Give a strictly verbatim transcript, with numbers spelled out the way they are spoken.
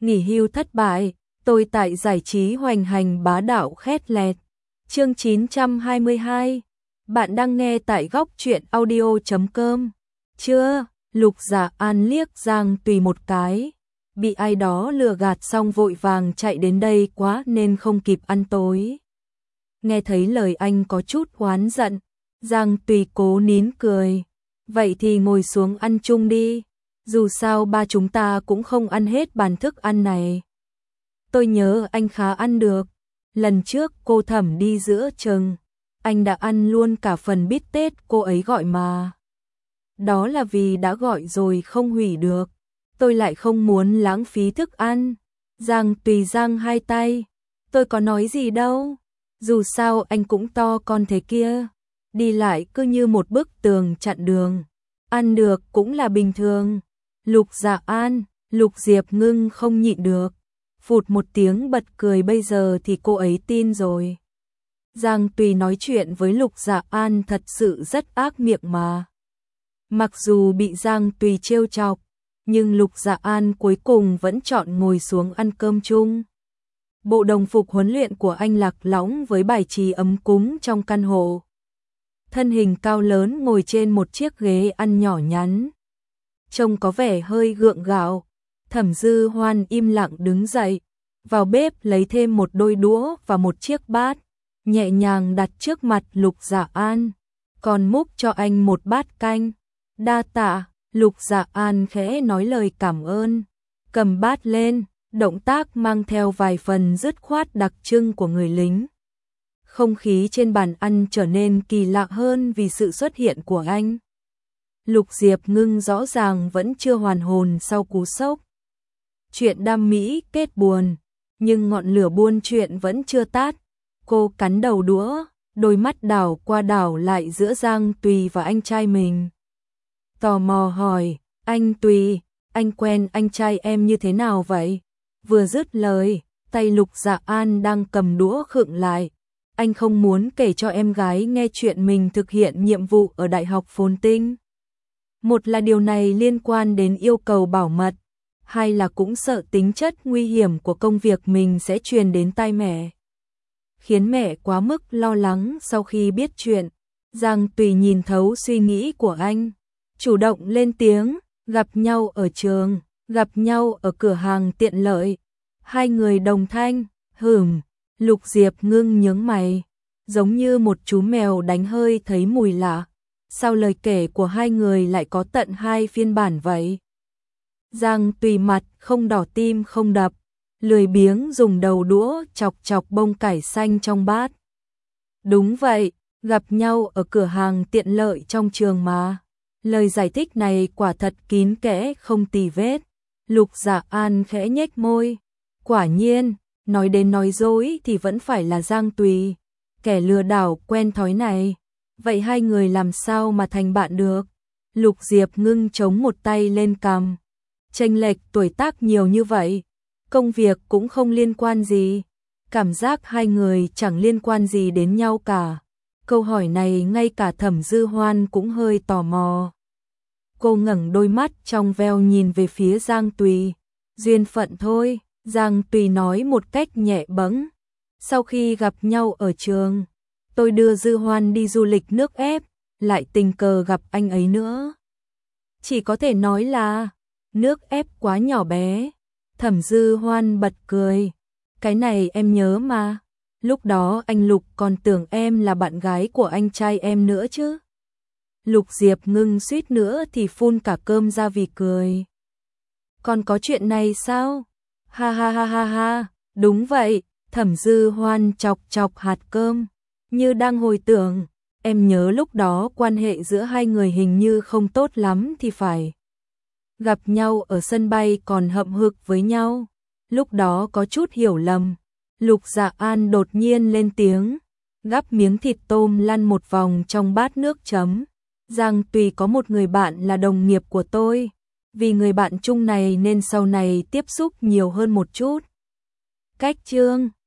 nghỉ hưu thất bại, tôi tại giải trí hoành hành bá đạo khét lẹt. Chương chín trăm hai mươi hai. Bạn đang nghe tại góc truyện audio chấm com. Chưa, Lục Dạ An liếc Giang Tùy một cái, bị ai đó lừa gạt xong vội vàng chạy đến đây quá nên không kịp ăn tối. Nghe thấy lời anh có chút oán giận, Giang Tùy cố nín cười. Vậy thì ngồi xuống ăn chung đi, dù sao ba chúng ta cũng không ăn hết bàn thức ăn này. Tôi nhớ anh khá ăn được, lần trước cô Thẩm đi giữa chừng, anh đã ăn luôn cả phần bít tết cô ấy gọi mà. Đó là vì đã gọi rồi không hủy được, tôi lại không muốn lãng phí thức ăn. Giang Tùy giang hai tay, tôi có nói gì đâu, dù sao anh cũng to con thế kia, đi lại cứ như một bức tường chặn đường, ăn được cũng là bình thường. Lục Dạ An, Lục Diệp Ngưng không nhịn được, phụt một tiếng bật cười, bây giờ thì cô ấy tin rồi. Giang Tùy nói chuyện với Lục Dạ An thật sự rất ác miệng mà. Mặc dù bị Giang Tùy trêu chọc, nhưng Lục Dạ An cuối cùng vẫn chọn ngồi xuống ăn cơm chung. Bộ đồng phục huấn luyện của anh lạc lõng với bài trí ấm cúng trong căn hộ. Thân hình cao lớn ngồi trên một chiếc ghế ăn nhỏ nhắn, trông có vẻ hơi gượng gạo. Thẩm Dư Hoan im lặng đứng dậy, vào bếp lấy thêm một đôi đũa và một chiếc bát, nhẹ nhàng đặt trước mặt Lục Dạ An, còn múc cho anh một bát canh. Đa tạ. Lục Dạ An khẽ nói lời cảm ơn, cầm bát lên, động tác mang theo vài phần dứt khoát đặc trưng của người lính. Không khí trên bàn ăn trở nên kỳ lạ hơn vì sự xuất hiện của anh. Lục Diệp Ngưng rõ ràng vẫn chưa hoàn hồn sau cú sốc. Chuyện đam mỹ kết buồn, nhưng ngọn lửa buôn chuyện vẫn chưa tắt. Cô cắn đầu đũa, đôi mắt đảo qua đảo lại giữa Giang Tùy và anh trai mình. Tò mò hỏi, anh Tùy, anh quen anh trai em như thế nào vậy? Vừa dứt lời, tay Lục Dạ An đang cầm đũa khựng lại. Anh không muốn kể cho em gái nghe chuyện mình thực hiện nhiệm vụ ở Đại học Phồn Tinh. Một là điều này liên quan đến yêu cầu bảo mật, hai là cũng sợ tính chất nguy hiểm của công việc mình sẽ truyền đến tai mẹ, khiến mẹ quá mức lo lắng. Sau khi biết chuyện, Giang Tùy nhìn thấu suy nghĩ của anh, chủ động lên tiếng, gặp nhau ở trường, gặp nhau ở cửa hàng tiện lợi. Hai người đồng thanh, hửm. Lục Diệp Ngưng nhướng mày, giống như một chú mèo đánh hơi thấy mùi lạ. Sao lời kể của hai người lại có tận hai phiên bản vậy? Giang Tùy mặt không đỏ tim không đập, lười biếng dùng đầu đũa chọc chọc bông cải xanh trong bát. Đúng vậy, gặp nhau ở cửa hàng tiện lợi trong trường mà. Lời giải thích này quả thật kín kẽ không tì vết. Lục Dạ An khẽ nhếch môi, quả nhiên, nói đến nói dối thì vẫn phải là Giang Tùy, kẻ lừa đảo quen thói này. Vậy hai người làm sao mà thành bạn được? Lục Diệp Ngưng chống một tay lên cằm, chênh lệch tuổi tác nhiều như vậy, công việc cũng không liên quan gì, cảm giác hai người chẳng liên quan gì đến nhau cả. Câu hỏi này ngay cả Thẩm Dư Hoan cũng hơi tò mò. Cô ngẩng đôi mắt trong veo nhìn về phía Giang Tùy. Duyên phận thôi, Giang Tùy nói một cách nhẹ bẫng. Sau khi gặp nhau ở trường, tôi đưa Dư Hoan đi du lịch nước ép, lại tình cờ gặp anh ấy nữa. Chỉ có thể nói là nước ép quá nhỏ bé. Thẩm Dư Hoan bật cười. Cái này em nhớ mà, lúc đó anh Lục còn tưởng em là bạn gái của anh trai em nữa chứ. Lục Diệp Ngưng suýt nữa thì phun cả cơm ra vì cười. Còn có chuyện này sao? Ha ha ha ha ha, đúng vậy. Thẩm Dư Hoan chọc chọc hạt cơm, như đang hồi tưởng. Em nhớ lúc đó quan hệ giữa hai người hình như không tốt lắm thì phải. Gặp nhau ở sân bay còn hậm hực với nhau, lúc đó có chút hiểu lầm. Lục Dạ An đột nhiên lên tiếng, gắp miếng thịt tôm lăn một vòng trong bát nước chấm. Giang Tùy có một người bạn là đồng nghiệp của tôi, vì người bạn chung này nên sau này tiếp xúc nhiều hơn một chút. Cách chương